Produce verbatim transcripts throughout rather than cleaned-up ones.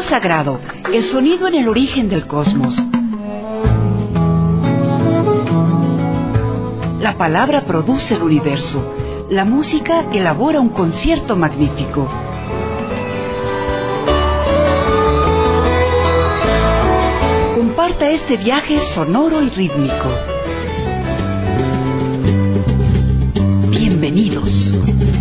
Sagrado, el sonido en el origen del cosmos. La palabra produce el universo. La música elabora un concierto magnífico. Comparta este viaje sonoro y rítmico. Bienvenidos.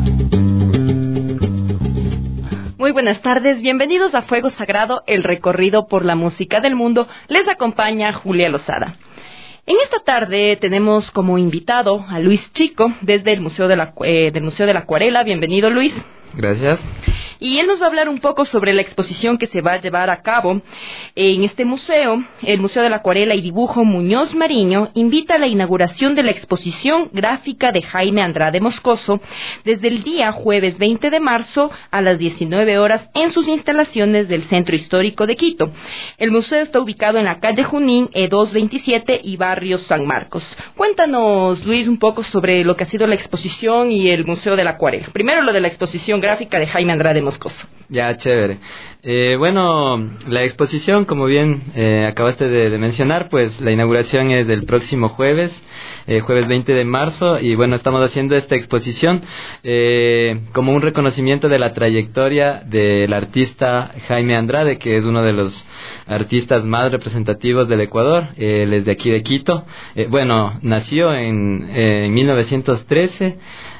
Muy buenas tardes, bienvenidos a Fuego Sagrado, el recorrido por la música del mundo. Les acompaña Julia Lozada. En esta tarde tenemos como invitado a Luis Chico desde el Museo de la, eh, del Museo de la Acuarela. Bienvenido, Luis. Gracias. Y él nos va a hablar un poco sobre la exposición que se va a llevar a cabo en este museo. El Museo de la Acuarela y Dibujo Muñoz Mariño invita a la inauguración de la exposición gráfica de Jaime Andrade Moscoso desde el día jueves veinte de marzo a las diecinueve horas en sus instalaciones del Centro Histórico de Quito. El museo está ubicado en la calle Junín, E doscientos veintisiete y barrio San Marcos. Cuéntanos, Luis, un poco sobre lo que ha sido la exposición y el Museo de la Acuarela. Primero lo de la exposición gráfica de Jaime Andrade Moscoso. Ya, chévere. Eh, bueno, la exposición, como bien eh, acabaste de, de mencionar, pues la inauguración es del próximo jueves, eh, jueves veinte de marzo, y bueno, estamos haciendo esta exposición eh, como un reconocimiento de la trayectoria del artista Jaime Andrade, que es uno de los artistas más representativos del Ecuador. Eh, él es de aquí de Quito. Eh, bueno, nació en, eh, en mil novecientos trece.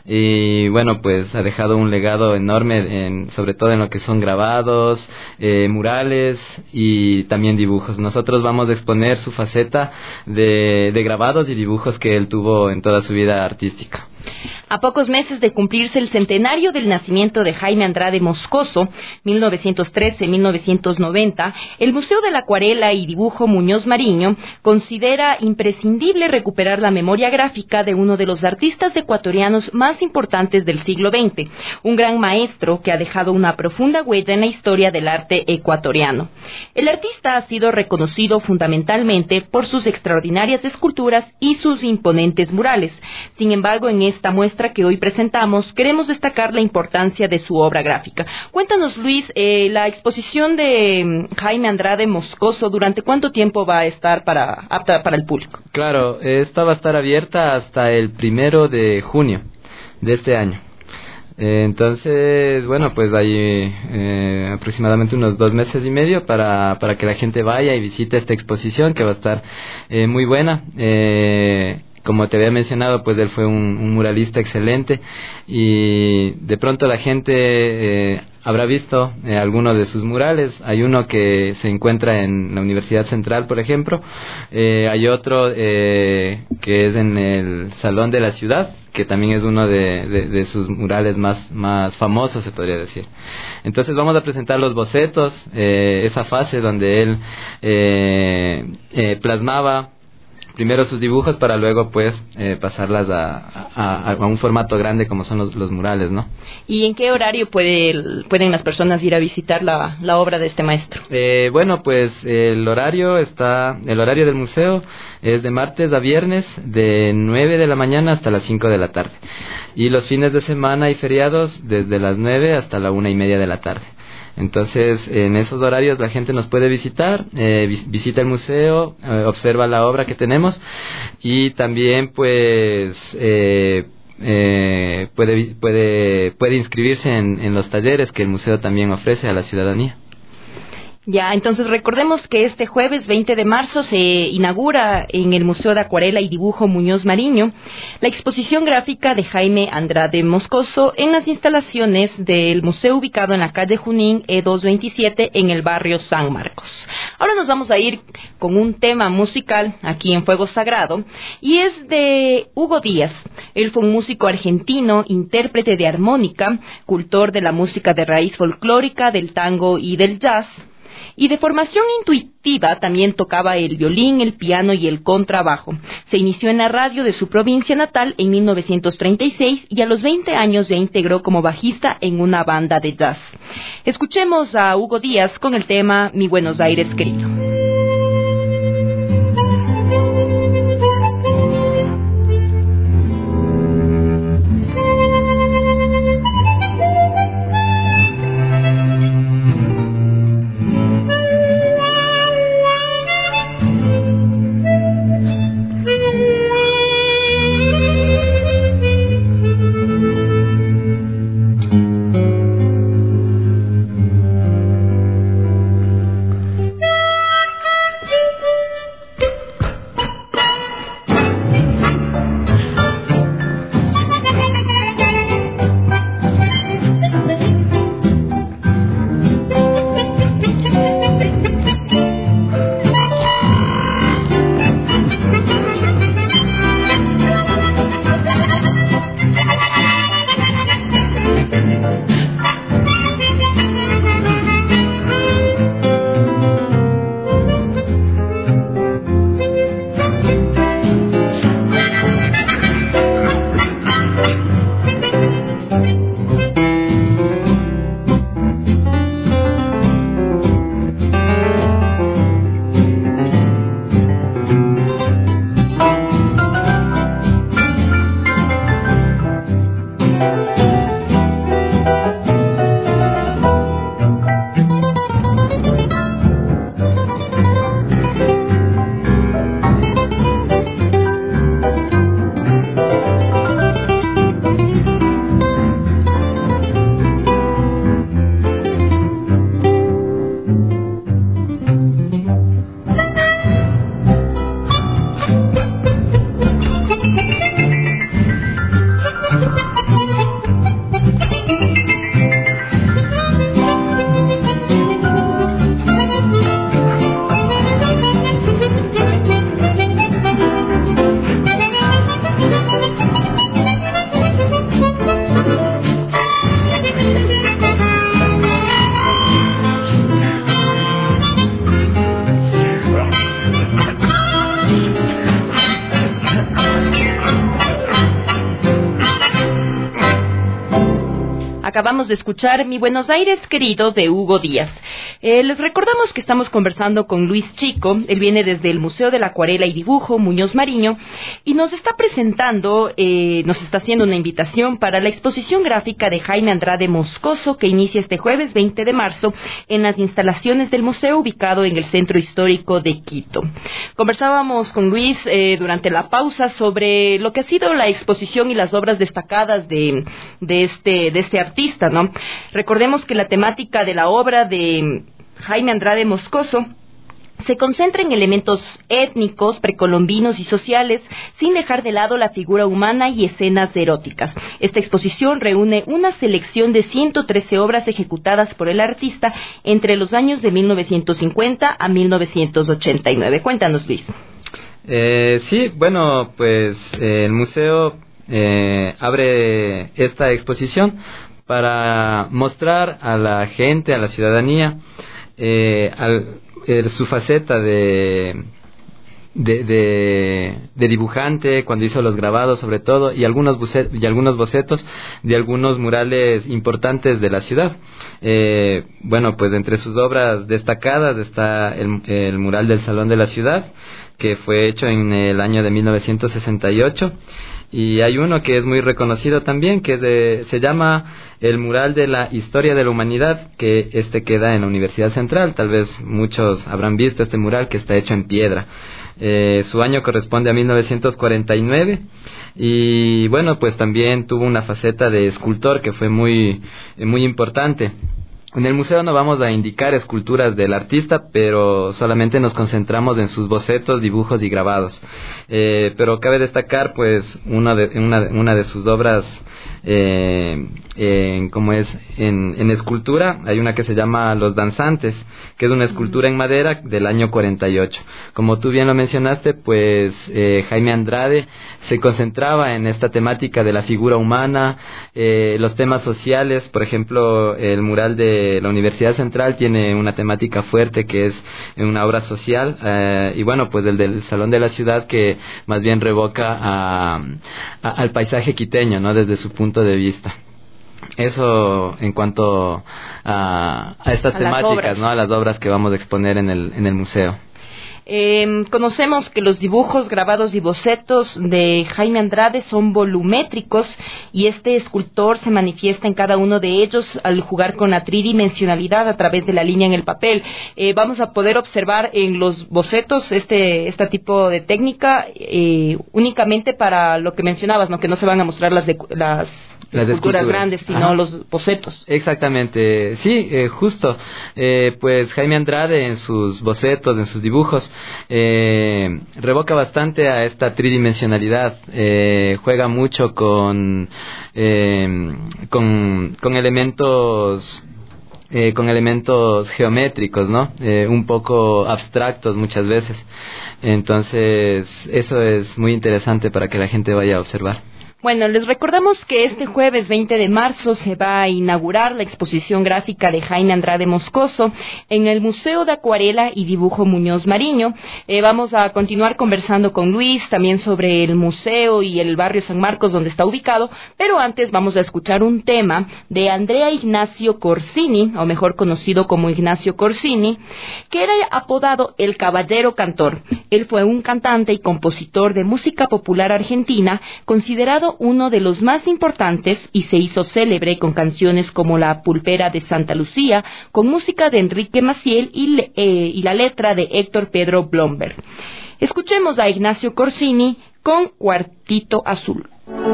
Y bueno, pues ha dejado un legado enorme, en, sobre todo en lo que son grabados, eh, murales y también dibujos. Nosotros vamos a exponer su faceta de, de grabados y dibujos que él tuvo en toda su vida artística. A pocos meses de cumplirse el centenario del nacimiento de Jaime Andrade Moscoso, mil novecientos trece a mil novecientos noventa, el Museo de la Acuarela y Dibujo Muñoz Mariño considera imprescindible recuperar la memoria gráfica de uno de los artistas ecuatorianos más importantes del siglo veinte, un gran maestro que ha dejado una profunda huella en la historia del arte ecuatoriano. El artista ha sido reconocido fundamentalmente por sus extraordinarias esculturas y sus imponentes murales. Sin embargo, en esta muestra que hoy presentamos, queremos destacar la importancia de su obra gráfica. Cuéntanos, Luis, eh, la exposición de Jaime Andrade Moscoso, ¿durante cuánto tiempo va a estar para, apta para el público? Claro, esta va a estar abierta hasta el primero de junio de este año. Eh, entonces, bueno, pues hay eh, aproximadamente unos dos meses y medio para, para que la gente vaya y visite esta exposición, que va a estar eh, muy buena. Eh, Como te había mencionado, pues él fue un, un muralista excelente, y de pronto la gente eh, habrá visto eh, algunos de sus murales. Hay uno que se encuentra en la Universidad Central, por ejemplo. Eh, hay otro eh, que es en el Salón de la Ciudad, que también es uno de, de, de sus murales más, más famosos, se podría decir. Entonces vamos a presentar los bocetos, eh, esa fase donde él eh, eh, plasmaba primero sus dibujos para luego pues eh, pasarlas a, a, a un formato grande como son los, los murales, ¿no? ¿Y en qué horario puede, pueden las personas ir a visitar la, la obra de este maestro? Eh, bueno, pues el horario está, el horario del museo es de martes a viernes de nueve de la mañana hasta las cinco de la tarde, y los fines de semana y feriados desde las nueve hasta la una y media de la tarde. Entonces, en esos horarios la gente nos puede visitar, eh, vis- visita el museo, eh, observa la obra que tenemos, y también pues eh, eh, puede, puede, puede inscribirse en, en los talleres que el museo también ofrece a la ciudadanía. Ya, entonces recordemos que este jueves veinte de marzo se inaugura en el Museo de Acuarela y Dibujo Muñoz Mariño la exposición gráfica de Jaime Andrade Moscoso en las instalaciones del museo ubicado en la calle Junín, E doscientos veintisiete, en el barrio San Marcos. Ahora nos vamos a ir con un tema musical aquí en Fuego Sagrado, y es de Hugo Díaz. Él fue un músico argentino, intérprete de armónica, cultor de la música de raíz folclórica, del tango y del jazz. Y de formación intuitiva también tocaba el violín, el piano y el contrabajo. Se inició en la radio de su provincia natal en mil novecientos treinta y seis y a los veinte años ya integró como bajista en una banda de jazz. Escuchemos a Hugo Díaz con el tema Mi Buenos Aires querido. acabamos de escuchar Mi Buenos Aires querido de Hugo Díaz. Eh, les recordamos que estamos conversando con Luis Chico. Él viene desde el Museo de la Acuarela y Dibujo Muñoz Mariño y nos está presentando, eh, nos está haciendo una invitación para la exposición gráfica de Jaime Andrade Moscoso que inicia este jueves veinte de marzo en las instalaciones del museo ubicado en el Centro Histórico de Quito. Conversábamos con Luis eh, durante la pausa sobre lo que ha sido la exposición y las obras destacadas de, de este de este artista, ¿no? Recordemos que la temática de la obra de Jaime Andrade Moscoso se concentra en elementos étnicos, precolombinos y sociales, sin dejar de lado la figura humana y escenas eróticas. Esta exposición reúne una selección de ciento trece obras ejecutadas por el artista entre los años de mil novecientos cincuenta a mil novecientos ochenta y nueve. Cuéntanos, Luis. Eh, sí, bueno, pues eh, el museo eh, abre esta exposición para mostrar a la gente, a la ciudadanía, eh, al, eh, su faceta de, de, de, de dibujante, cuando hizo los grabados sobre todo, y algunos, buce, y algunos bocetos de algunos murales importantes de la ciudad. Eh, bueno, pues entre sus obras destacadas está el, el mural del Salón de la Ciudad, que fue hecho en el año de mil novecientos sesenta y ocho, y hay uno que es muy reconocido también, que es de, se llama el mural de la historia de la humanidad, que este queda en la Universidad Central. Tal vez muchos habrán visto este mural, que está hecho en piedra. Eh, su año corresponde a mil novecientos cuarenta y nueve, y bueno, pues también tuvo una faceta de escultor que fue muy, muy importante. En el museo no vamos a indicar esculturas del artista, pero solamente nos concentramos en sus bocetos, dibujos y grabados. Eh, pero cabe destacar, pues, una de, una, una de sus obras, eh, en, como es en, en escultura. Hay una que se llama Los Danzantes, que es una escultura en madera del año cuarenta y ocho. Como tú bien lo mencionaste, pues eh, Jaime Andrade se concentraba en esta temática de la figura humana, eh, los temas sociales. Por ejemplo, el mural de la Universidad Central tiene una temática fuerte que es una obra social, eh, y bueno, pues el del Salón de la Ciudad, que más bien revoca a, a, al paisaje quiteño, ¿no?, desde su punto de vista. Eso en cuanto a, a estas a temáticas, ¿no?, a las obras que vamos a exponer en el, en el museo. Eh, conocemos que los dibujos, grabados y bocetos de Jaime Andrade son volumétricos y este escultor se manifiesta en cada uno de ellos al jugar con la tridimensionalidad a través de la línea en el papel. Eh, vamos a poder observar en los bocetos este este tipo de técnica eh, únicamente para lo que mencionabas, ¿no?, que no se van a mostrar las de, las Las esculturas grandes, sino Ajá. los bocetos. Exactamente, sí, eh, justo. Eh, pues Jaime Andrade en sus bocetos, en sus dibujos, eh, revoca bastante a esta tridimensionalidad. Eh, juega mucho con, eh, con, con elementos... Eh, con elementos geométricos, ¿no? Eh, un poco abstractos muchas veces. Entonces, eso es muy interesante para que la gente vaya a observar. Bueno, les recordamos que este jueves veinte de marzo se va a inaugurar la exposición gráfica de Jaime Andrade Moscoso en el Museo de Acuarela y Dibujo Muñoz Mariño. Eh, vamos a continuar conversando con Luis también sobre el museo y el barrio San Marcos donde está ubicado, pero antes vamos a escuchar un tema de Andrea Ignacio Corsini, o mejor conocido como Ignacio Corsini, que era apodado el Caballero Cantor. Él fue un cantante y compositor de música popular argentina, considerado uno de los más importantes, y se hizo célebre con canciones como La Pulpera de Santa Lucía, con música de Enrique Maciel y, eh, y la letra de Héctor Pedro Blomberg. Escuchemos a Ignacio Corsini con Cuartito Azul.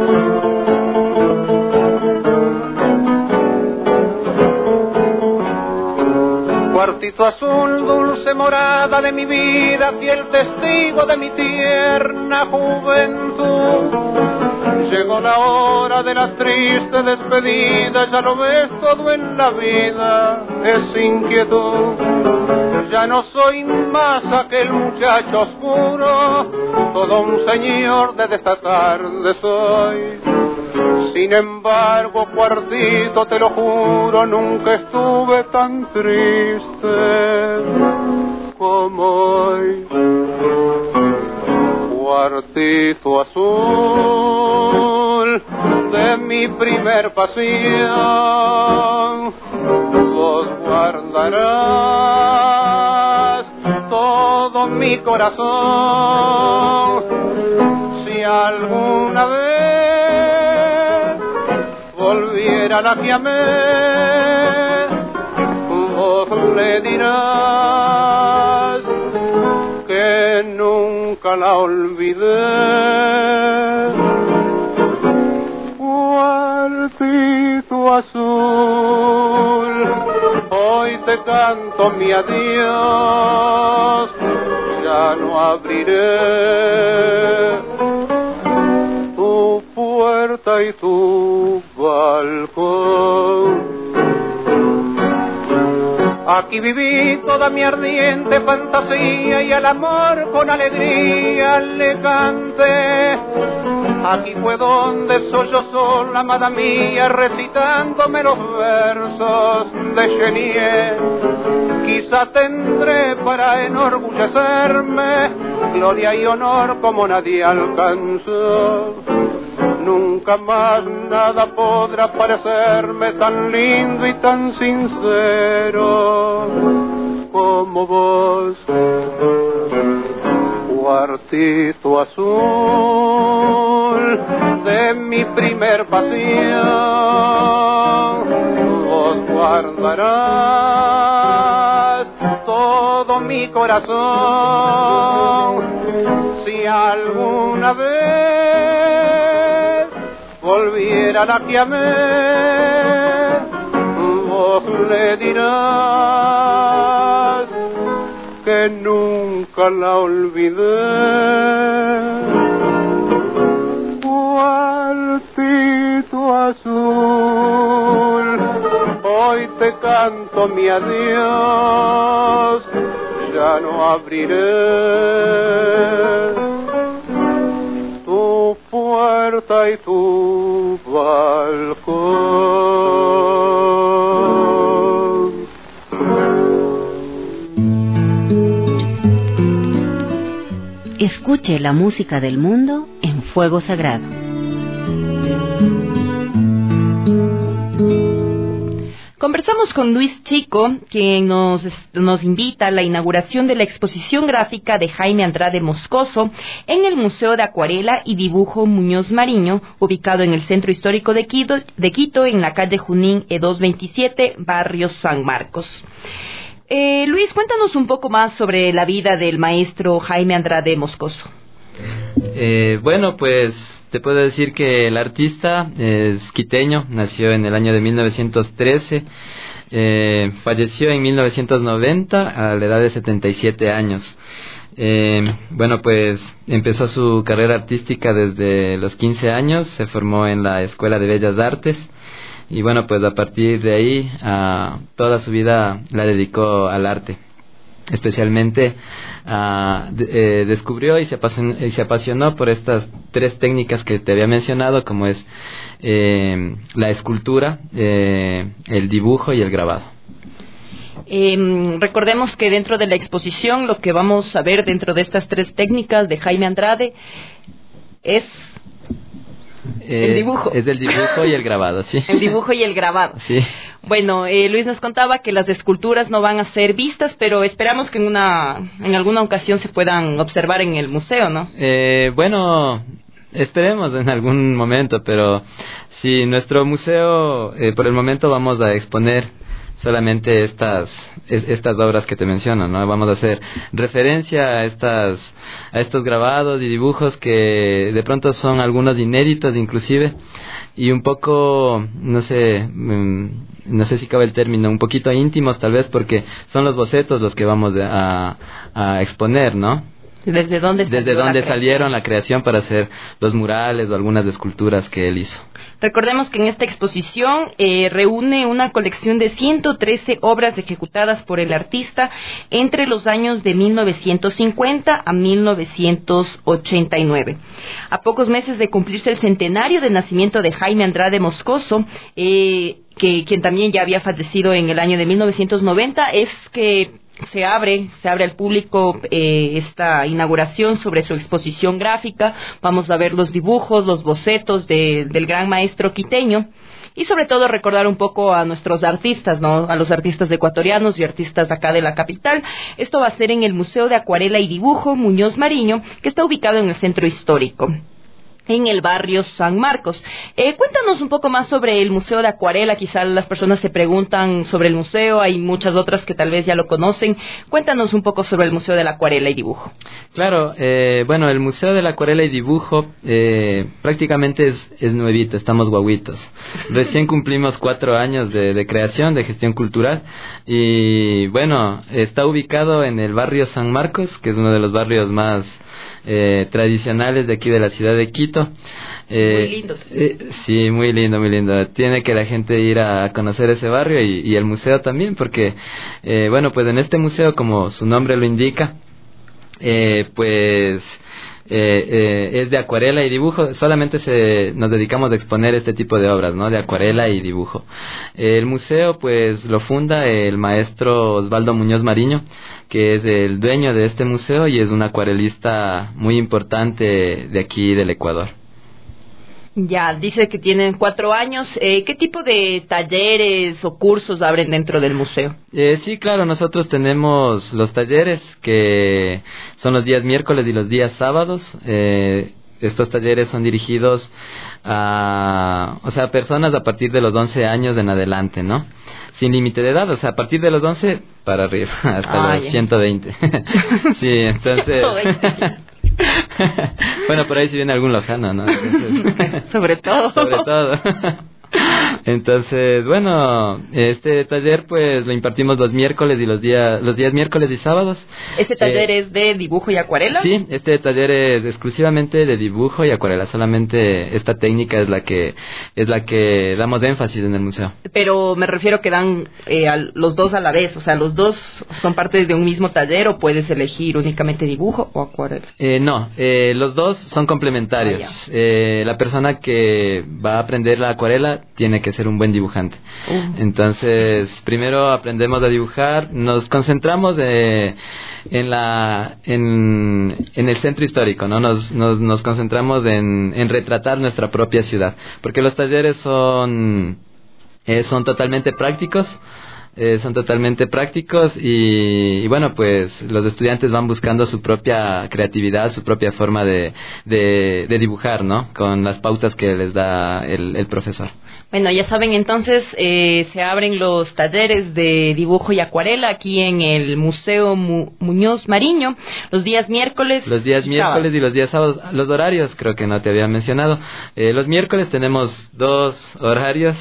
Cuartito azul, dulce morada de mi vida, fiel testigo de mi tierna juventud. Llegó la hora de la triste despedida, ya lo ves, todo en la vida es inquietud. Ya no soy más aquel muchacho oscuro, todo un señor desde esta tarde soy. Sin embargo, Cuartito, te lo juro, nunca estuve tan triste como hoy. Cuartito azul, azul de mi primer pasión. Vos guardarás todo mi corazón. Si alguna vez volviera la que amé, vos le dirás que nunca la olvidé. Cuartito azul, hoy te canto mi adiós, ya no abriré tu puerta y tu balcón. Aquí viví toda mi ardiente fantasía y al amor con alegría le canté. Aquí fue donde sollozó la amada mía recitándome los versos de Chenier. Quizá tendré para enorgullecerme gloria y honor como nadie alcanzó. Nunca más nada podrá parecerme tan lindo y tan sincero como vos. Cuartito azul de mi primer pasión, vos guardarás todo mi corazón. Si alguna vez volviera la que amé, vos le dirás que nunca la olvidé. Cuartito azul, hoy te canto mi adiós, ya no abriré tu puerta y tu balcón. Escuche la música del mundo en Fuego Sagrado. Conversamos con Luis Chico, quien nos, nos invita a la inauguración de la exposición gráfica de Jaime Andrade Moscoso en el Museo de Acuarela y Dibujo Muñoz Mariño, ubicado en el Centro Histórico de Quito, de Quito en la calle Junín E doscientos veintisiete, barrio San Marcos. Eh, Luis, cuéntanos un poco más sobre la vida del maestro Jaime Andrade Moscoso. Eh, bueno, pues te puedo decir que el artista es quiteño, nació en el año de mil novecientos trece, eh, falleció en mil novecientos noventa a la edad de setenta y siete años. Eh, bueno, pues empezó su carrera artística desde los quince años, se formó en la Escuela de Bellas Artes y bueno, pues a partir de ahí a toda su vida la dedicó al arte. Especialmente uh, de, eh, descubrió y se, apasionó, y se apasionó por estas tres técnicas que te había mencionado, como es eh, la escultura, eh, el dibujo y el grabado. Eh, recordemos que dentro de la exposición lo que vamos a ver dentro de estas tres técnicas de Jaime Andrade es Eh, el dibujo. Es el dibujo y el grabado, sí. El dibujo y el grabado. Sí. Bueno, eh, Luis nos contaba que las esculturas no van a ser vistas, pero esperamos que en una, en alguna ocasión se puedan observar en el museo, ¿no? Eh, bueno, esperemos en algún momento, pero sí, nuestro museo, eh, por el momento vamos a exponer solamente estas estas obras que te menciono, ¿no? Vamos a hacer referencia a estas a estos grabados y dibujos que de pronto son algunos inéditos inclusive y un poco, no sé, no sé si cabe el término, un poquito íntimos tal vez, porque son los bocetos los que vamos a, a exponer, ¿no? ¿Desde dónde, Desde dónde salieron la creación para hacer los murales o algunas esculturas que él hizo. Recordemos que en esta exposición eh, reúne una colección de ciento trece obras ejecutadas por el artista entre los años de mil novecientos cincuenta a mil novecientos ochenta y nueve. A pocos meses de cumplirse el centenario de nacimiento de Jaime Andrade Moscoso, eh, que quien también ya había fallecido en el año de mil novecientos noventa, es que se abre, se abre al público eh, esta inauguración sobre su exposición gráfica. Vamos a ver los dibujos, los bocetos de, del gran maestro quiteño. Y sobre todo recordar un poco a nuestros artistas, ¿no? A los artistas ecuatorianos y artistas acá de la capital. Esto va a ser en el Museo de Acuarela y Dibujo Muñoz Mariño, que está ubicado en el Centro Histórico, en el barrio San Marcos. Eh, cuéntanos un poco más sobre el Museo de Acuarela. Quizás las personas se preguntan sobre el museo, hay muchas otras que tal vez ya lo conocen. Cuéntanos un poco sobre el Museo de la Acuarela y Dibujo. Claro, eh, bueno, el Museo de la Acuarela y Dibujo eh, prácticamente es, es nuevito, estamos guaguitos. Recién cumplimos cuatro años de, de creación, de gestión cultural, y bueno, está ubicado en el barrio San Marcos, que es uno de los barrios más eh, tradicionales de aquí de la ciudad de Quito. Eh, muy lindo. Eh, sí, muy lindo, muy lindo. Tiene que la gente ir a conocer ese barrio y, y el museo también, porque, eh, bueno, pues en este museo, como su nombre lo indica, eh, pues eh, eh, es de acuarela y dibujo. Solamente se, nos dedicamos a exponer este tipo de obras, ¿no? De acuarela y dibujo. El museo, pues, lo funda el maestro Osvaldo Muñoz Mariño, que es el dueño de este museo y es un acuarelista muy importante de aquí del Ecuador. Ya, dice que tienen cuatro años. Eh, ¿Qué tipo de talleres o cursos abren dentro del museo? Eh, sí, claro, nosotros tenemos los talleres que son los días miércoles y los días sábados. Eh, estos talleres son dirigidos a, o sea, personas a partir de los once años en adelante, ¿no? Sin límite de edad, o sea, a partir de los once para arriba, hasta ah, los ya. ciento veinte. Sí, entonces... ciento veinte. Bueno, por ahí si viene algún lojano, ¿no? Entonces... Sobre todo. Sobre todo. Entonces, bueno, este taller pues lo impartimos los miércoles y los días los días miércoles y sábados. ¿Este taller eh, es de dibujo y acuarela? Sí, este taller es exclusivamente de dibujo y acuarela. Solamente esta técnica es la que es la que damos énfasis en el museo. Pero me refiero que dan eh, a los dos a la vez, o sea, los dos son parte de un mismo taller, o puedes elegir únicamente dibujo o acuarela. Eh, no, eh, los dos son complementarios. Ah, eh, la persona que va a aprender la acuarela tiene que ser un buen dibujante. Uh. Entonces, primero aprendemos a dibujar, nos concentramos eh, en la en, en el centro histórico, ¿no? Nos nos, nos concentramos en, en retratar nuestra propia ciudad, porque los talleres son eh, son totalmente prácticos. Eh, son totalmente prácticos y, y bueno, pues los estudiantes van buscando su propia creatividad, su propia forma de, de, de dibujar, ¿no? Con las pautas que les da el, el profesor. Bueno, ya saben, entonces eh, se abren los talleres de dibujo y acuarela aquí en el Museo Mu- Muñoz Mariño, los días miércoles. Los días y miércoles sábados. Y los días sábados. Los horarios creo que no te había mencionado. Eh, los miércoles tenemos dos horarios.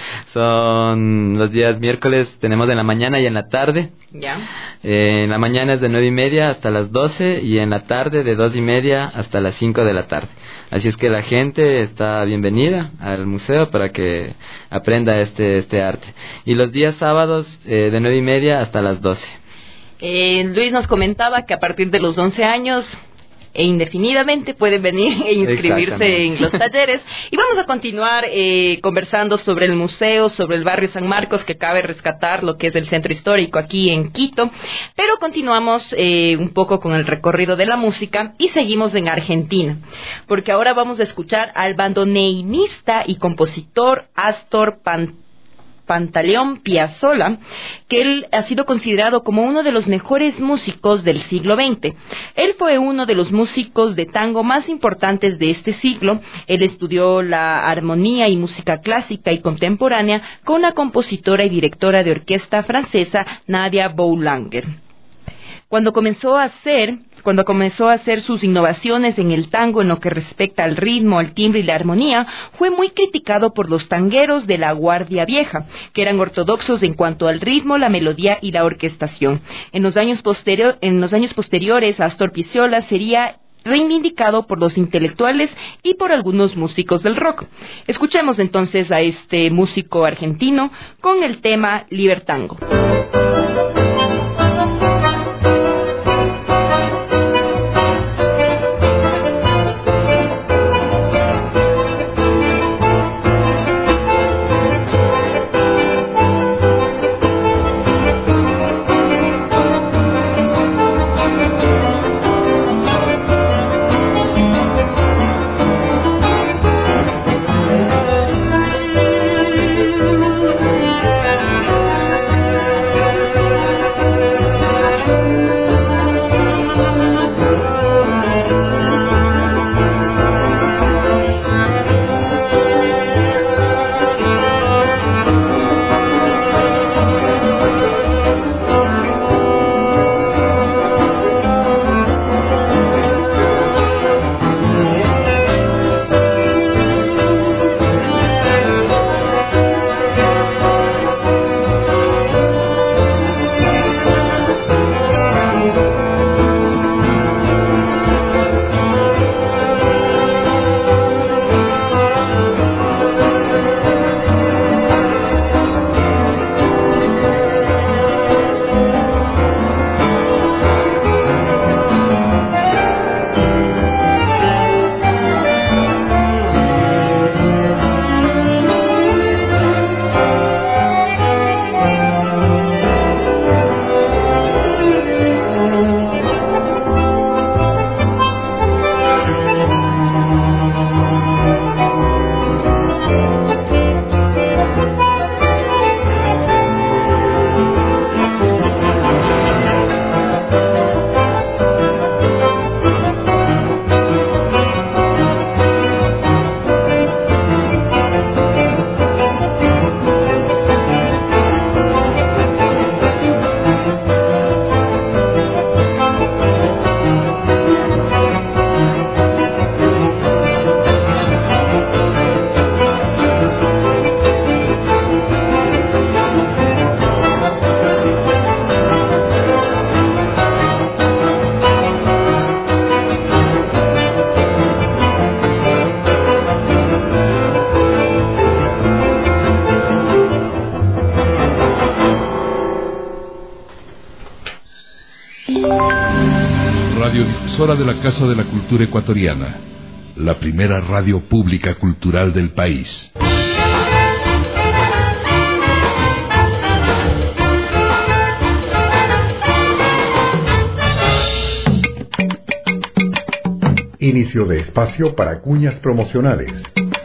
Son los días miércoles, tenemos en la mañana y en la tarde. Ya. Eh, en la mañana es de nueve y media hasta las doce y en la tarde de dos y media hasta las cinco de la tarde. Así es que la gente está bienvenida al museo para que aprenda este este arte. Y los días sábados eh, de nueve y media hasta las doce. Eh, Luis nos comentaba que a partir de los once años e indefinidamente pueden venir e inscribirse en los talleres. Y vamos a continuar eh, conversando sobre el museo, sobre el barrio San Marcos, que cabe rescatar lo que es el centro histórico aquí en Quito. Pero continuamos eh, un poco con el recorrido de la música y seguimos en Argentina, porque ahora vamos a escuchar al bandoneonista y compositor Astor Pan Pantaleón Piazzolla, que él ha sido considerado como uno de los mejores músicos del siglo veinte. Él fue uno de los músicos de tango más importantes de este siglo. Él estudió la armonía y música clásica y contemporánea con la compositora y directora de orquesta francesa Nadia Boulanger. Cuando comenzó a hacer, cuando comenzó a hacer sus innovaciones en el tango en lo que respecta al ritmo, al timbre y la armonía, fue muy criticado por los tangueros de la Guardia Vieja, que eran ortodoxos en cuanto al ritmo, la melodía y la orquestación. En los años posterior, en los años posteriores, Astor Piazzolla sería reivindicado por los intelectuales y por algunos músicos del rock. Escuchemos entonces a este músico argentino con el tema Libertango. radiodifusora de la Casa de la Cultura Ecuatoriana, la primera radio pública cultural del país. Inicio de espacio para cuñas promocionales.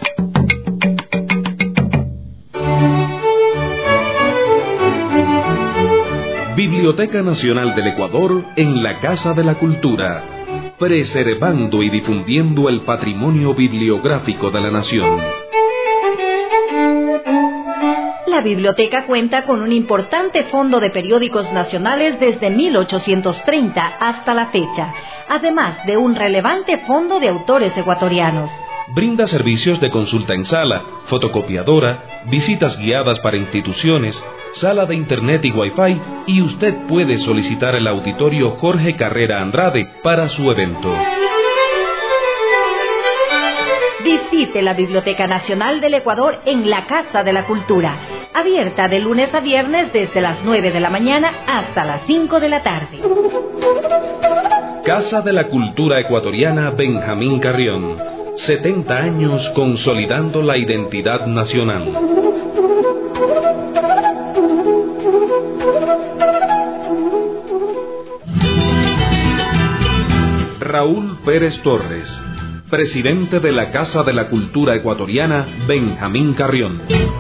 Biblioteca Nacional del Ecuador en la Casa de la Cultura, preservando y difundiendo el patrimonio bibliográfico de la nación. La biblioteca cuenta con un importante fondo de periódicos nacionales desde mil ochocientos treinta hasta la fecha, además de un relevante fondo de autores ecuatorianos. Brinda servicios de consulta en sala, fotocopiadora, visitas guiadas para instituciones, sala de internet y wifi, y usted puede solicitar el auditorio Jorge Carrera Andrade para su evento. Visite la Biblioteca Nacional del Ecuador en la Casa de la Cultura, abierta de lunes a viernes desde las nueve de la mañana hasta las cinco de la tarde. Casa de la Cultura Ecuatoriana Benjamín Carrión, setenta años consolidando la identidad nacional. Raúl Pérez Torres, presidente de la Casa de la Cultura Ecuatoriana Benjamín Carrión.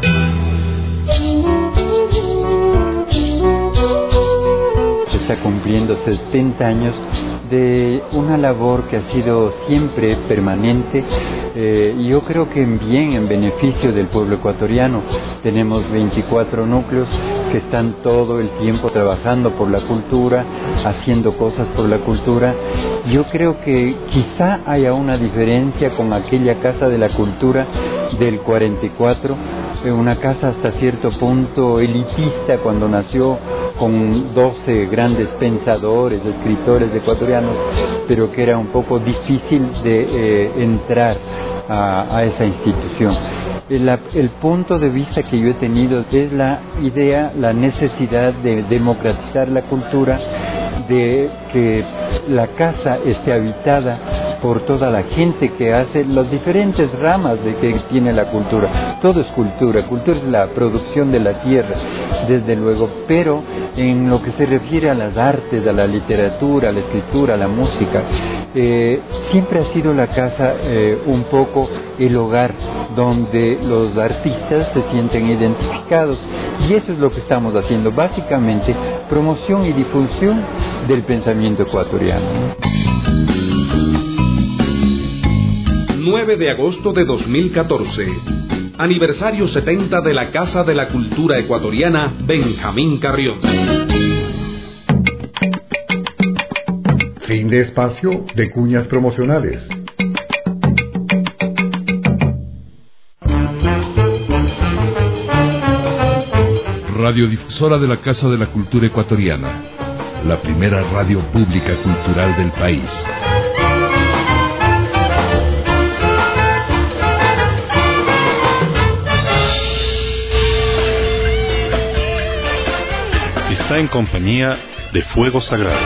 Se está cumpliendo setenta años de una labor que ha sido siempre permanente, eh, yo creo que en bien, en beneficio del pueblo ecuatoriano. Tenemos veinticuatro núcleos que están todo el tiempo trabajando por la cultura, haciendo cosas por la cultura. Yo creo que quizá haya una diferencia con aquella Casa de la Cultura del cuarenta y cuatro, una casa hasta cierto punto elitista cuando nació, con doce grandes pensadores, escritores ecuatorianos, pero que era un poco difícil de eh, entrar a, a esa institución. El, el punto de vista que yo he tenido es la idea, la necesidad de democratizar la cultura, de que la casa esté habitada por toda la gente que hace las diferentes ramas de que tiene la cultura. Todo es cultura, cultura es la producción de la tierra, desde luego, pero en lo que se refiere a las artes, a la literatura, a la escritura, a la música, eh, siempre ha sido la casa eh, un poco el hogar donde los artistas se sienten identificados, y eso es lo que estamos haciendo, básicamente promoción y difusión del pensamiento ecuatoriano. nueve de agosto de dos mil catorce, aniversario setenta de la Casa de la Cultura Ecuatoriana Benjamín Carrión. Fin de espacio de cuñas promocionales. Radiodifusora de la Casa de la Cultura Ecuatoriana, la primera radio pública cultural del país. Está en compañía de Fuego Sagrado.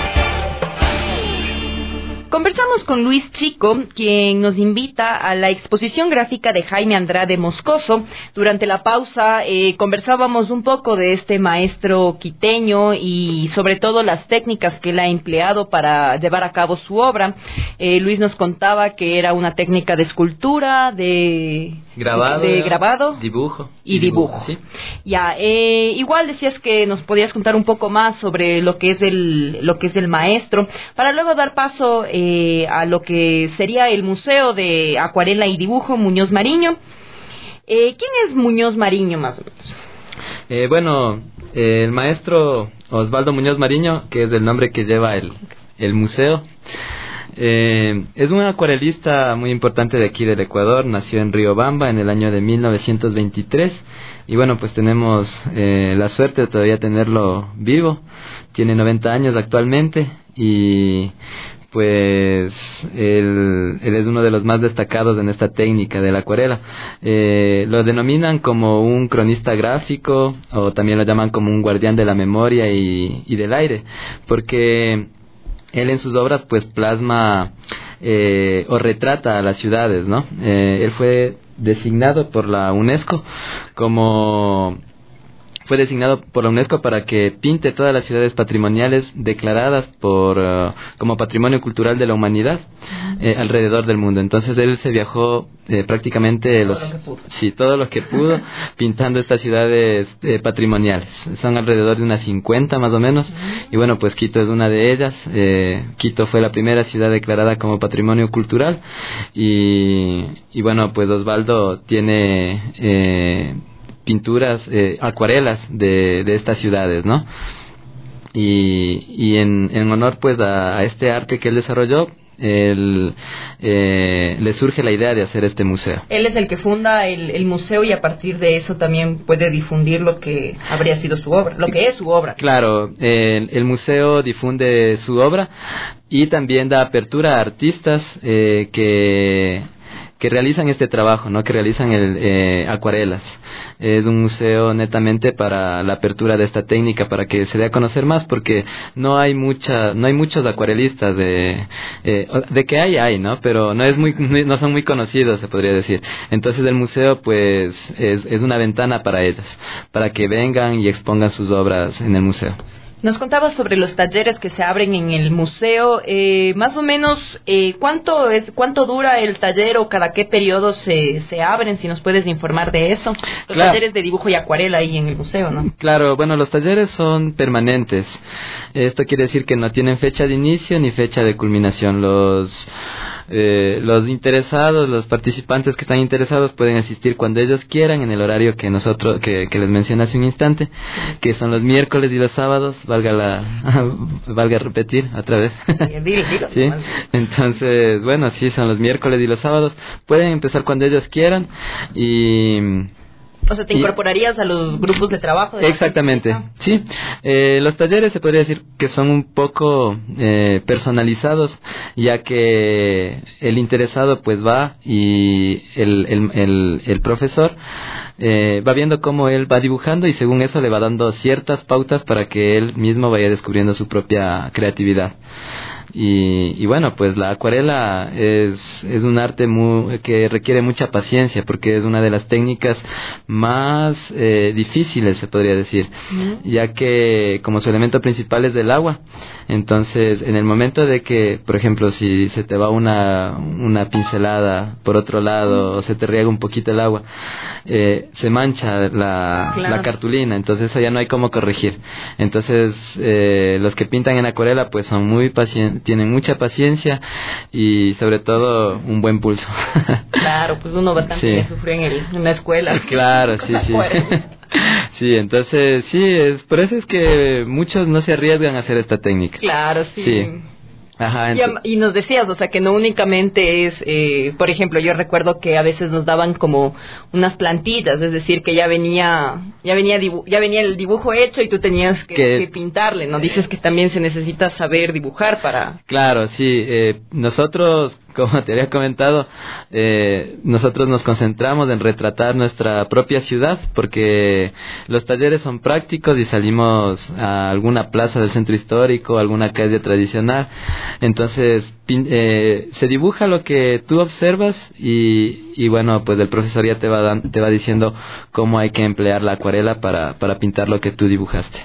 Conversamos con Luis Chico, quien nos invita a la exposición gráfica de Jaime Andrade Moscoso. Durante la pausa eh, conversábamos un poco de este maestro quiteño y sobre todo las técnicas que él ha empleado para llevar a cabo su obra. Eh, Luis nos contaba que era una técnica de escultura, de grabado, de grabado dibujo y dibujo. Sí. Ya, eh, igual decías que nos podías contar un poco más sobre lo que es el lo que es el maestro, para luego dar paso eh, Eh, a lo que sería el Museo de Acuarela y Dibujo Muñoz Mariño. Eh, ¿Quién es Muñoz Mariño, más o menos? Eh, bueno, eh, el maestro Osvaldo Muñoz Mariño, que es el nombre que lleva el, el museo, eh, es un acuarelista muy importante de aquí del Ecuador. Nació en Riobamba en el año de mil novecientos veintitrés y bueno, pues tenemos eh, la suerte de todavía tenerlo vivo. Tiene noventa años actualmente y pues él, él es uno de los más destacados en esta técnica de la acuarela. Eh, lo denominan como un cronista gráfico, o también lo llaman como un guardián de la memoria y, y del aire, porque él en sus obras pues plasma eh, o retrata a las ciudades, ¿no? Eh, él fue designado por la UNESCO como... fue designado por la UNESCO para que pinte todas las ciudades patrimoniales declaradas por uh, como Patrimonio Cultural de la Humanidad eh, alrededor del mundo. Entonces él se viajó eh, prácticamente los, todo sí, todo lo que pudo pintando estas ciudades eh, patrimoniales. Son alrededor de unas cincuenta más o menos. Uh-huh. Y bueno, pues Quito es una de ellas. Eh, Quito fue la primera ciudad declarada como Patrimonio Cultural. Y, y bueno, pues Osvaldo tiene... Eh, pinturas, eh, acuarelas de, de estas ciudades, ¿no? Y, y en, en honor pues a, a este arte que él desarrolló, él, eh, le surge la idea de hacer este museo. Él es el que funda el, el museo y a partir de eso también puede difundir lo que habría sido su obra, lo que es su obra. Claro, el, el museo difunde su obra y también da apertura a artistas eh, que... que realizan este trabajo, ¿no? Que realizan el, eh, acuarelas. Es un museo netamente para la apertura de esta técnica, para que se dé a conocer más, porque no hay mucha, no hay muchos acuarelistas de, eh, de que hay, hay, ¿no? Pero no es muy, no son muy conocidos, se podría decir. Entonces el museo, pues, es, es una ventana para ellos, para que vengan y expongan sus obras en el museo. Nos contabas sobre los talleres que se abren en el museo. Eh, más o menos, eh, ¿cuánto es, cuánto dura el taller o cada qué periodo se, se abren? Si nos puedes informar de eso. Los claro. talleres de dibujo y acuarela ahí en el museo, ¿no? Claro, bueno, los talleres son permanentes. Esto quiere decir que no tienen fecha de inicio ni fecha de culminación. Los... Eh, los interesados, los participantes que están interesados pueden asistir cuando ellos quieran en el horario que nosotros que, que les mencioné hace un instante, que son los miércoles y los sábados, valga la valga repetir otra vez. ¿Sí? Entonces, bueno, sí, son los miércoles y los sábados. Pueden empezar cuando ellos quieran y o sea, ¿te incorporarías y, a los grupos de trabajo? De exactamente, sí. Eh, los talleres se podría decir que son un poco eh, personalizados, ya que el interesado pues va y el, el, el, el profesor eh, va viendo cómo él va dibujando y según eso le va dando ciertas pautas para que él mismo vaya descubriendo su propia creatividad. Y, y bueno, pues la acuarela es, es un arte muy, que requiere mucha paciencia porque es una de las técnicas más eh, difíciles, se podría decir, uh-huh. ya que como su elemento principal es del agua. Entonces, en el momento de que, por ejemplo, si se te va una, una pincelada por otro lado uh-huh. o se te riega un poquito el agua, eh, se mancha la, claro. la cartulina, entonces eso ya no hay cómo corregir. Entonces, eh, los que pintan en acuarela pues son muy pacientes, tienen mucha paciencia y sobre todo un buen pulso. Claro, pues uno bastante sí. sufrió en, el, en la escuela. Claro, sí, sí. Sí, entonces sí, es por eso es que muchos no se arriesgan a hacer esta técnica. Claro, sí. Sí. Ajá, y, y nos decías, o sea, que no únicamente es, eh, por ejemplo, yo recuerdo que a veces nos daban como unas plantillas, es decir, que ya venía, ya venía, dibu- ya venía el dibujo hecho y tú tenías que, que, que pintarle, ¿no? Dices que también se necesita saber dibujar para... Claro, sí, eh, nosotros, como te había comentado, eh, nosotros nos concentramos en retratar nuestra propia ciudad porque los talleres son prácticos y salimos a alguna plaza del centro histórico, alguna calle tradicional. Entonces eh, se dibuja lo que tú observas y, y bueno, pues el profesor ya te va, dan, te va diciendo cómo hay que emplear la acuarela para, para pintar lo que tú dibujaste.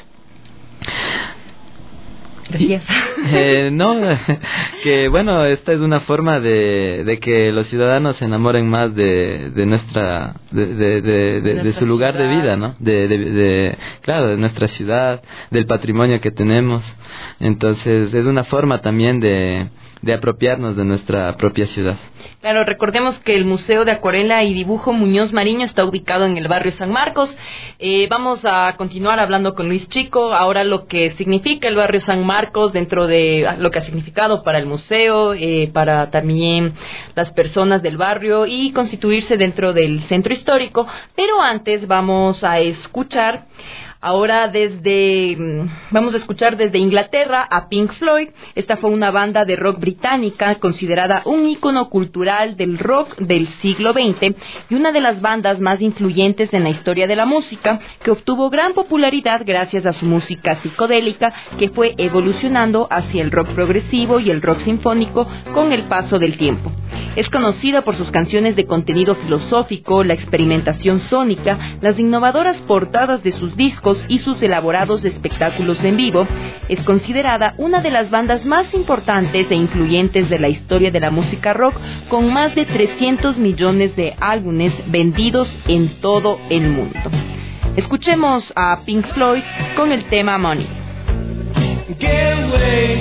Gracias. Eh, no, que bueno, esta es una forma de, de que los ciudadanos se enamoren más de, de nuestra, de, de, de, de, de su lugar ciudad. de vida, ¿no? De, de, de, claro, de nuestra ciudad, del patrimonio que tenemos. Entonces es una forma también de, de apropiarnos de nuestra propia ciudad. Claro, recordemos que el Museo de Acuarela y Dibujo Muñoz Mariño está ubicado en el barrio San Marcos. Eh, vamos a continuar hablando con Luis Chico, ahora lo que significa el barrio San Marcos dentro de lo que ha significado para el museo, eh, para también las personas del barrio y constituirse dentro del centro histórico. Pero antes vamos a escuchar Ahora desde, vamos a escuchar desde Inglaterra a Pink Floyd. Esta fue una banda de rock británica considerada un ícono cultural del rock del siglo veinte y una de las bandas más influyentes en la historia de la música, que obtuvo gran popularidad gracias a su música psicodélica, que fue evolucionando hacia el rock progresivo y el rock sinfónico con el paso del tiempo. Es conocida por sus canciones de contenido filosófico, la experimentación sónica, las innovadoras portadas de sus discos y sus elaborados espectáculos en vivo. Es considerada una de las bandas más importantes e influyentes de la historia de la música rock, con más de trescientos millones de álbumes vendidos en todo el mundo. Escuchemos a Pink Floyd con el tema Money. Get away.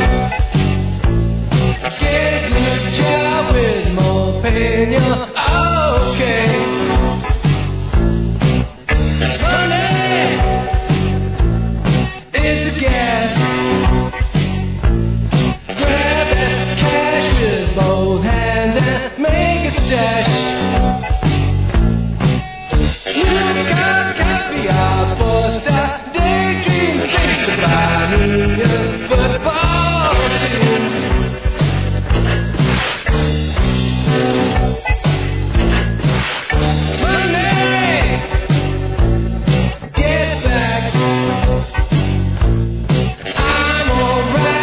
Get a job with more pain, you're okay. Money is a gas. Grab that cash with both hands and make a stash. You got caviar for style, daydream things about New York football team.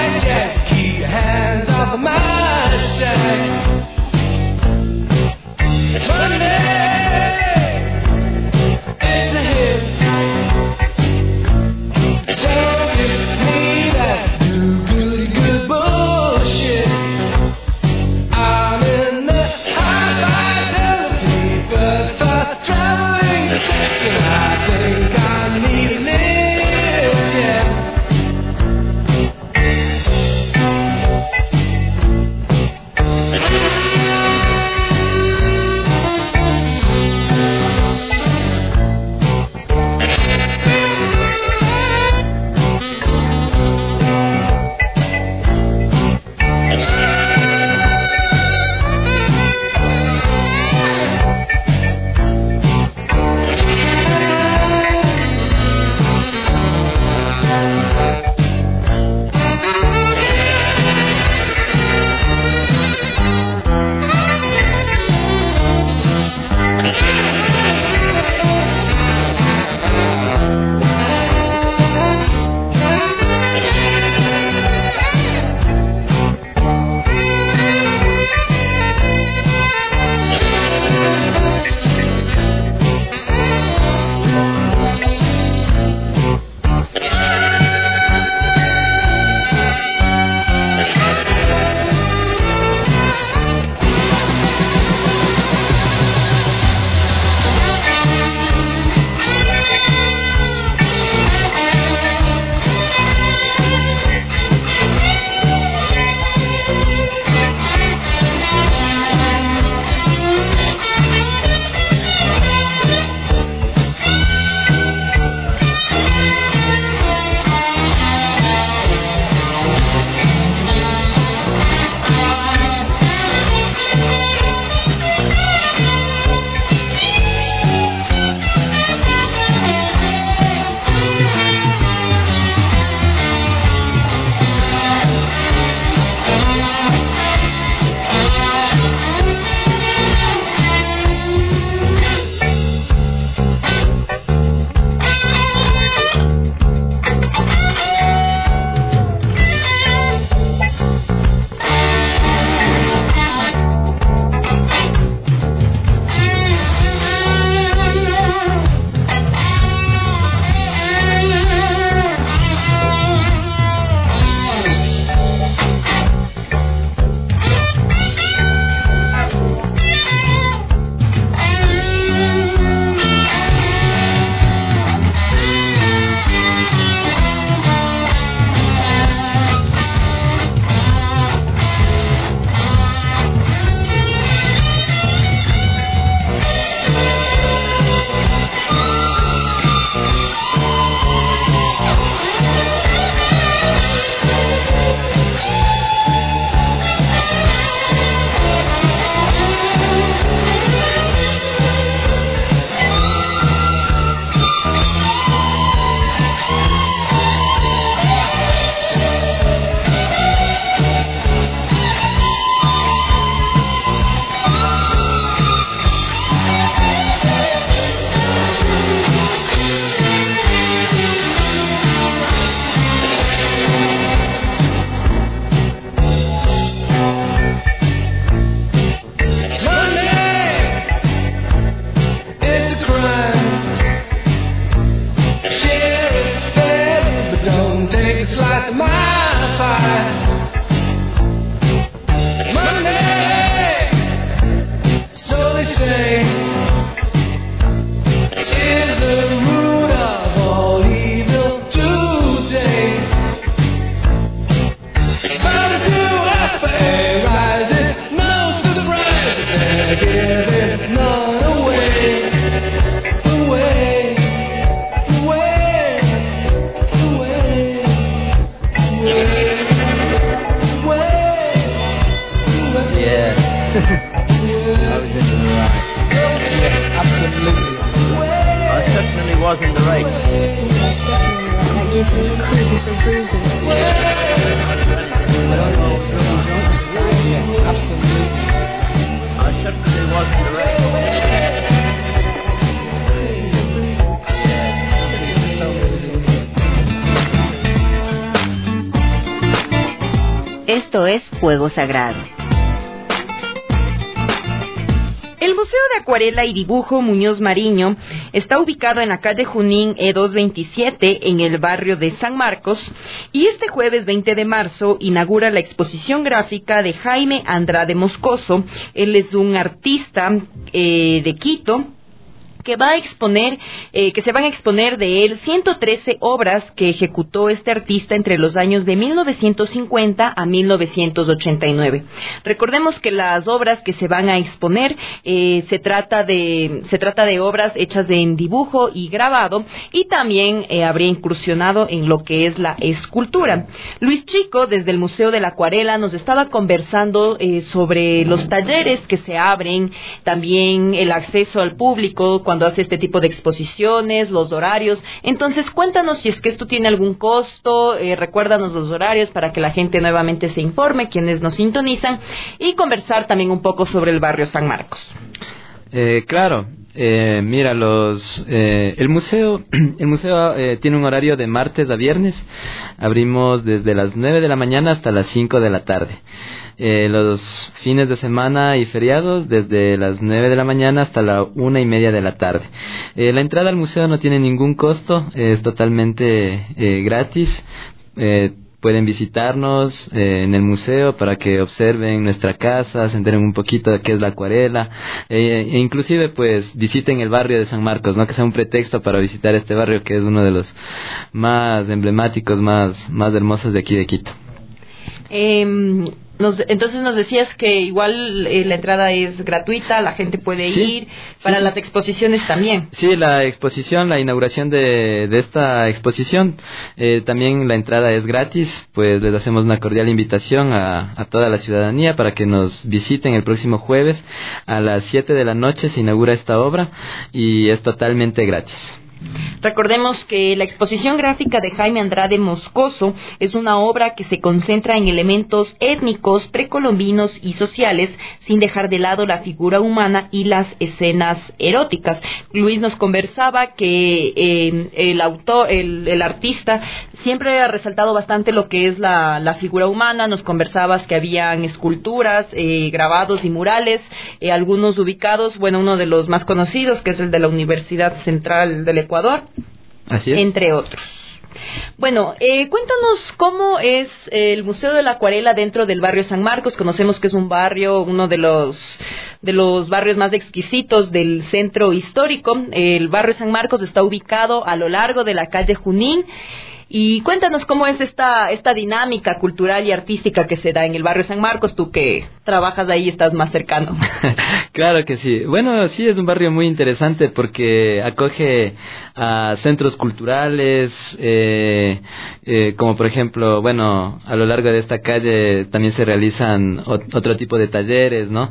My stack. was in the race. I guess it was cruising for bruising. Yeah, absolutely. I certainly was in the race. Esto es Fuego Sagrado. El Museo de Acuarela y Dibujo Muñoz Mariño está ubicado en la calle Junín E doscientos veintisiete en el barrio de San Marcos y este jueves veinte de marzo inaugura la exposición gráfica de Jaime Andrade Moscoso. Él es un artista eh, de Quito que va a exponer, eh, que se van a exponer de él ciento trece obras que ejecutó este artista entre los años de mil novecientos cincuenta a mil novecientos ochenta y nueve. Recordemos que las obras que se van a exponer eh, se trata de se trata de obras hechas en dibujo y grabado y también eh, habría incursionado en lo que es la escultura. Luis Chico, desde el Museo de la Acuarela, nos estaba conversando eh, sobre los talleres que se abren, también el acceso al público cuando hace este tipo de exposiciones, los horarios. Entonces, cuéntanos si es que esto tiene algún costo, eh, recuérdanos los horarios para que la gente nuevamente se informe, quienes nos sintonizan, y conversar también un poco sobre el barrio San Marcos. Eh, claro, eh, mira, los eh, el museo el museo eh, tiene un horario de martes a viernes. Abrimos desde las nueve de la mañana hasta las cinco de la tarde. Eh, los fines de semana y feriados desde las nueve de la mañana hasta la una y media de la tarde. Eh, la entrada al museo no tiene ningún costo, es totalmente eh, gratis. Eh, pueden visitarnos eh, en el museo para que observen nuestra casa, se enteren un poquito de qué es la acuarela, eh, e inclusive pues visiten el barrio de San Marcos, ¿no? Que sea un pretexto para visitar este barrio que es uno de los más emblemáticos, más, más hermosos de aquí de Quito. Eh, nos, entonces nos decías que igual eh, la entrada es gratuita, la gente puede sí, ir para sí. Las exposiciones también. Sí, la exposición, la inauguración de, de esta exposición, eh, también la entrada es gratis, pues les hacemos una cordial invitación a, a toda la ciudadanía para que nos visiten el próximo jueves a las siete de la noche. Se inaugura esta obra y es totalmente gratis. Recordemos que la exposición gráfica de Jaime Andrade Moscoso es una obra que se concentra en elementos étnicos, precolombinos y sociales, sin dejar de lado la figura humana y las escenas eróticas. Luis nos conversaba que eh, el autor, el, el artista, siempre ha resaltado bastante lo que es la, la figura humana. Nos conversabas que habían esculturas, eh, grabados y murales, eh, algunos ubicados, bueno, uno de los más conocidos, que es el de la Universidad Central del Ecuador, Así es. entre otros. Bueno, eh, cuéntanos cómo es el Museo de la Acuarela dentro del barrio San Marcos. Conocemos que es un barrio, uno de los de los barrios más exquisitos del centro histórico. El barrio San Marcos está ubicado a lo largo de la calle Junín. Y cuéntanos cómo es esta esta dinámica cultural y artística que se da en el barrio San Marcos, tú que trabajas ahí y estás más cercano. Claro que sí. Bueno, sí, es un barrio muy interesante porque acoge a centros culturales, eh, eh, como por ejemplo, bueno, a lo largo de esta calle también se realizan ot- otro tipo de talleres, ¿no?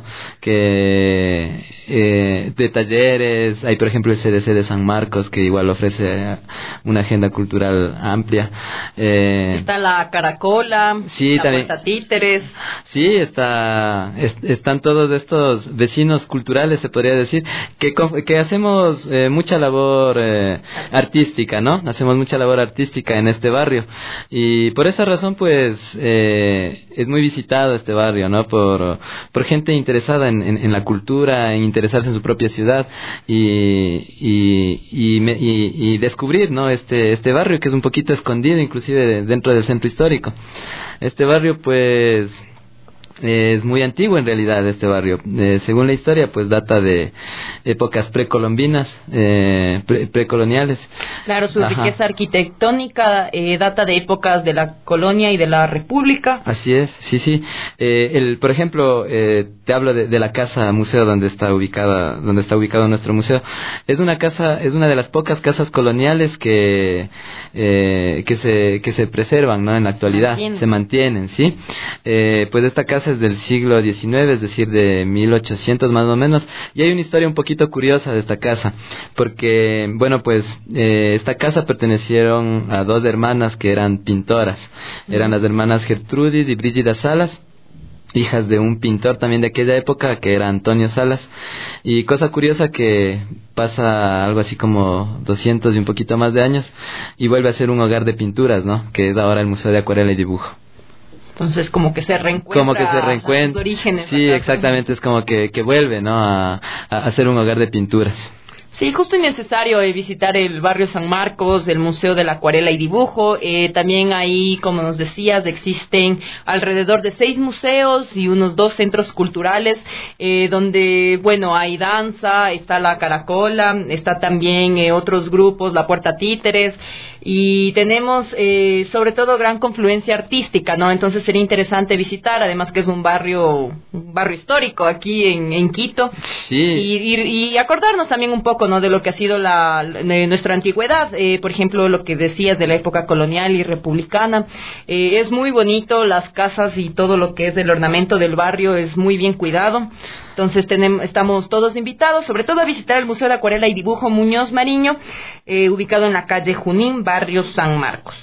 Que eh, de talleres, hay por ejemplo el C D C de San Marcos, que igual ofrece una agenda cultural amplia. Eh, está la Caracola, sí, la también, Puerta Títeres. Sí, está, es, están todos estos vecinos culturales, se podría decir, que, que hacemos eh, mucha labor eh, artística, ¿no? Hacemos mucha labor artística en este barrio y por esa razón, pues, eh, es muy visitado este barrio, ¿no? Por, por gente interesada en, en, en la cultura, en interesarse en su propia ciudad y, y, y, y, y descubrir, ¿no? Este, este barrio que es un poquito escondido, inclusive dentro del centro histórico. Este barrio, pues, es muy antiguo en realidad. Este barrio, eh, según la historia, pues data de épocas precolombinas, eh, pre- precoloniales. Claro, su Ajá. riqueza arquitectónica eh, data de épocas de la colonia y de la república. Así es, sí, sí. Eh, el, por ejemplo, eh, te hablo de, de la casa museo donde está ubicada, donde está ubicado nuestro museo. Es una casa, es una de las pocas casas coloniales que eh, que se que se preservan, ¿no? En la actualidad, mantienen. se mantienen, sí. Eh, pues esta casa casa es del siglo diecinueve, es decir, de mil ochocientos más o menos, y hay una historia un poquito curiosa de esta casa, porque, bueno, pues, eh, esta casa pertenecieron a dos hermanas que eran pintoras, eran las hermanas Gertrudis y Brígida Salas, hijas de un pintor también de aquella época que era Antonio Salas. Y cosa curiosa que pasa algo así como doscientos y un poquito más de años y vuelve a ser un hogar de pinturas, ¿no? Que es ahora el Museo de Acuarela y Dibujo. Entonces como que se reencuentra, como que se reencuentra, a sus orígenes. Sí, exactamente, es como que, que vuelve, ¿no? A, a ser un hogar de pinturas. Sí, justo y necesario eh, visitar el barrio San Marcos, el Museo de la Acuarela y Dibujo. Eh, también ahí, como nos decías, existen alrededor de seis museos y unos dos centros culturales, eh, donde, bueno, hay danza, está la Caracola, está también eh, otros grupos, la Puerta Títeres, y tenemos eh, sobre todo gran confluencia artística, ¿no? Entonces sería interesante visitar, además que es un barrio un barrio histórico aquí en, en Quito. Sí. Y, y, y acordarnos también un poco, ¿no?, de lo que ha sido la de nuestra antigüedad, eh, por ejemplo, lo que decías de la época colonial y republicana. Eh, es muy bonito, las casas y todo lo que es del ornamento del barrio es muy bien cuidado. Entonces tenemos, estamos todos invitados, sobre todo a visitar el Museo de Acuarela y Dibujo Muñoz Mariño, eh, ubicado en la calle Junín, barrio San Marcos.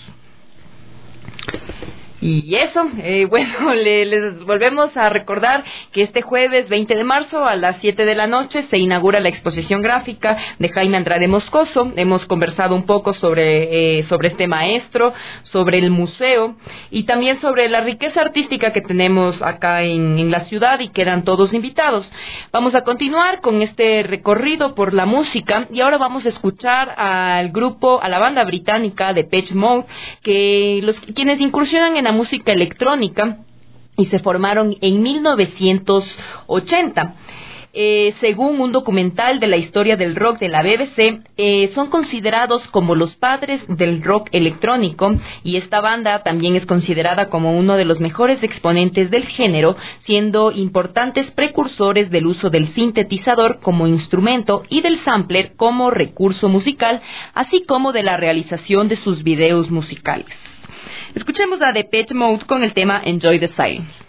Y eso, eh, bueno, le, les volvemos a recordar que este jueves veinte de marzo a las siete de la noche se inaugura la exposición gráfica de Jaime Andrade Moscoso. Hemos conversado un poco sobre, eh, sobre este maestro, sobre el museo y también sobre la riqueza artística que tenemos acá en, en la ciudad, y quedan todos invitados. Vamos a continuar con este recorrido por la música y ahora vamos a escuchar al grupo, a la banda británica de Depeche Mode, que los quienes incursionan en la música electrónica y se formaron en mil novecientos ochenta. Eh, según un documental de la historia del rock de la B B C, eh, son considerados como los padres del rock electrónico, y esta banda también es considerada como uno de los mejores exponentes del género, siendo importantes precursores del uso del sintetizador como instrumento y del sampler como recurso musical, así como de la realización de sus videos musicales. Escuchemos a Depeche Mode con el tema Enjoy the Silence.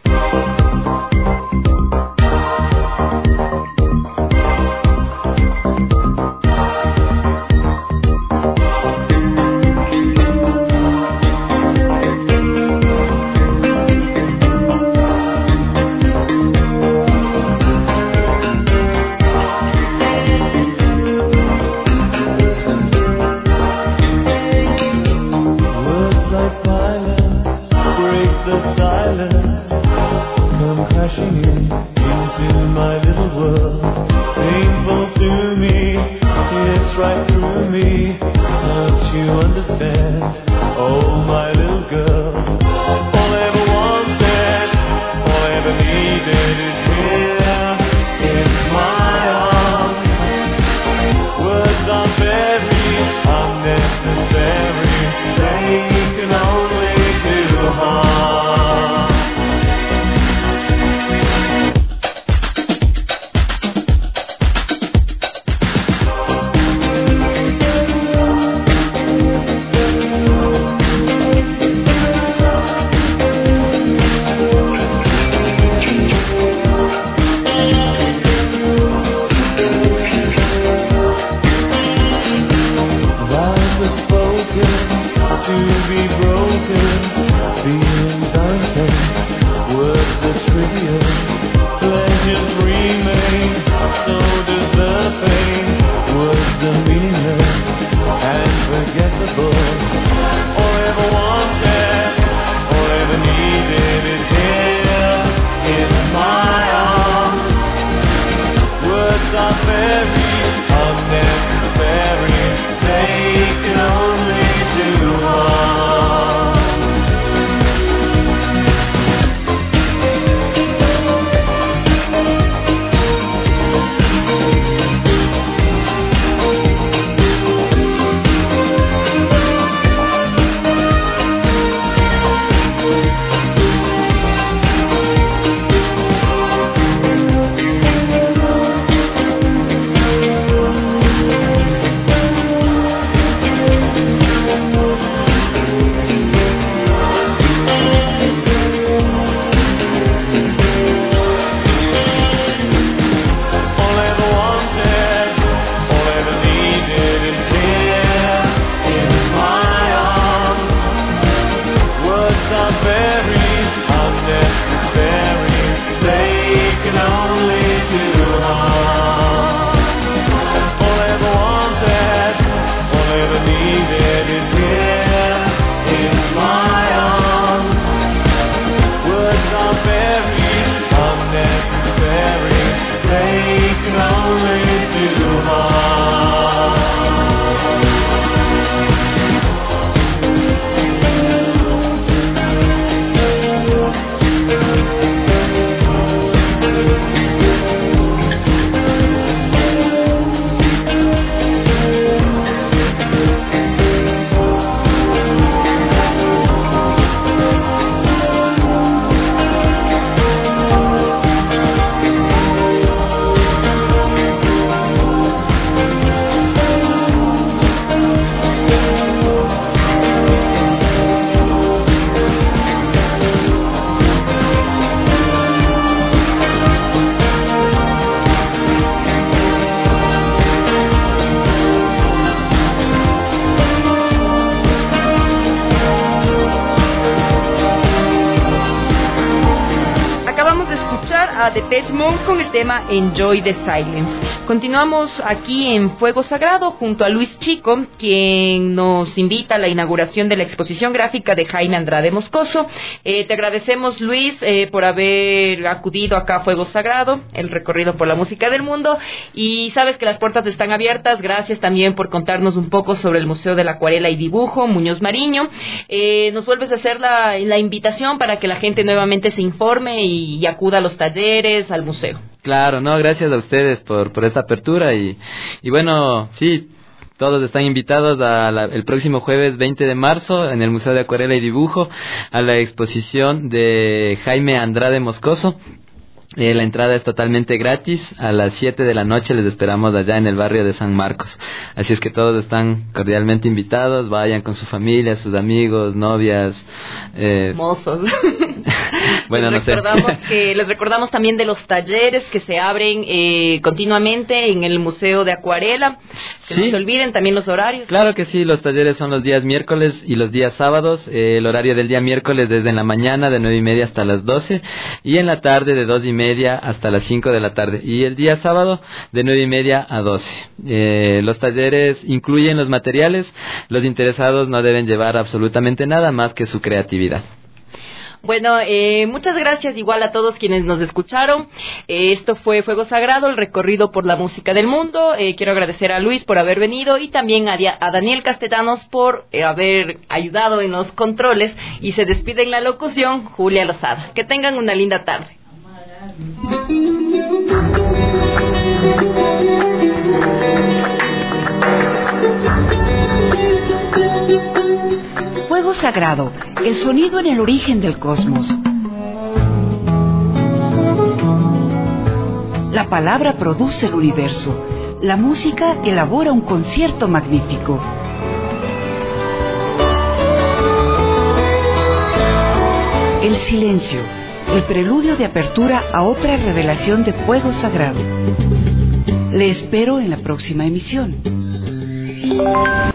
Depeche Mode con el tema Enjoy the Silence. Continuamos aquí en Fuego Sagrado junto a Luis Chico, quien nos invita a la inauguración de la exposición gráfica de Jaime Andrade Moscoso. Eh, te agradecemos, Luis, eh, por haber acudido acá a Fuego Sagrado, el recorrido por la música del mundo, y sabes que las puertas están abiertas. Gracias también por contarnos un poco sobre el Museo de la Acuarela y Dibujo Muñoz Mariño. Eh, nos vuelves a hacer la, la invitación para que la gente nuevamente se informe y, y acuda a los talleres, al museo. Claro, no, gracias a ustedes por, por esta apertura y, y bueno, sí, todos están invitados a la, el próximo jueves veinte de marzo en el Museo de Acuarela y Dibujo a la exposición de Jaime Andrade Moscoso. Eh, la entrada es totalmente gratis. A las siete de la noche les esperamos allá en el barrio de San Marcos. Así es que todos están cordialmente invitados. Vayan con su familia, sus amigos, novias. Eh... Mozos. Bueno, les no recordamos sé. que les recordamos también de los talleres que se abren eh, continuamente en el Museo de Acuarela. Que Sí. no se olviden también los horarios. Claro que sí, los talleres son los días miércoles y los días sábados. Eh, el horario del día miércoles desde en la mañana de nueve y media hasta las doce y en la tarde de dos y media hasta las cinco de la tarde, y el día sábado de nueve y media a doce. Eh, los talleres incluyen los materiales. Los interesados no deben llevar absolutamente nada más que su creatividad. Bueno, eh, muchas gracias igual a todos quienes nos escucharon. Eh, esto fue Fuego Sagrado, el recorrido por la música del mundo. Eh, quiero agradecer a Luis por haber venido y también a, Dia- a Daniel Castellanos por eh, haber ayudado en los controles. Y se despide en la locución Julia Lozada. Que tengan una linda tarde. Fuego Sagrado, el sonido en el origen del cosmos. La palabra produce el universo. La música elabora un concierto magnífico. El silencio, el preludio de apertura a otra revelación de Fuego Sagrado. Le espero en la próxima emisión.